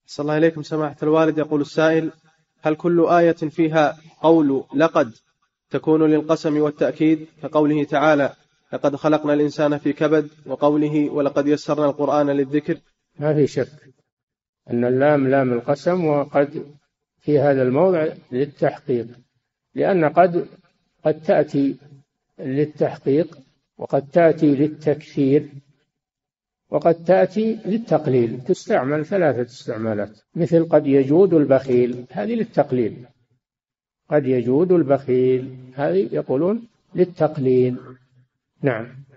صلى الله عليكم سماحة الوالد. يقول السائل: هل كل آية فيها قول لقد تكون للقسم والتأكيد كقوله تعالى لقد خلقنا الإنسان في كبد، وقوله ولقد يسرنا القرآن للذكر؟ ما في شك أن اللام لام القسم، وقد في هذا الموضع للتحقيق، لأن قد تأتي للتحقيق، وقد تأتي للتكثير، وقد تأتي للتقليل، تستعمل 3 استعمالات. مثل قد يجود البخيل، هذه للتقليل. قد يجود البخيل هذه يقولون للتقليل. نعم.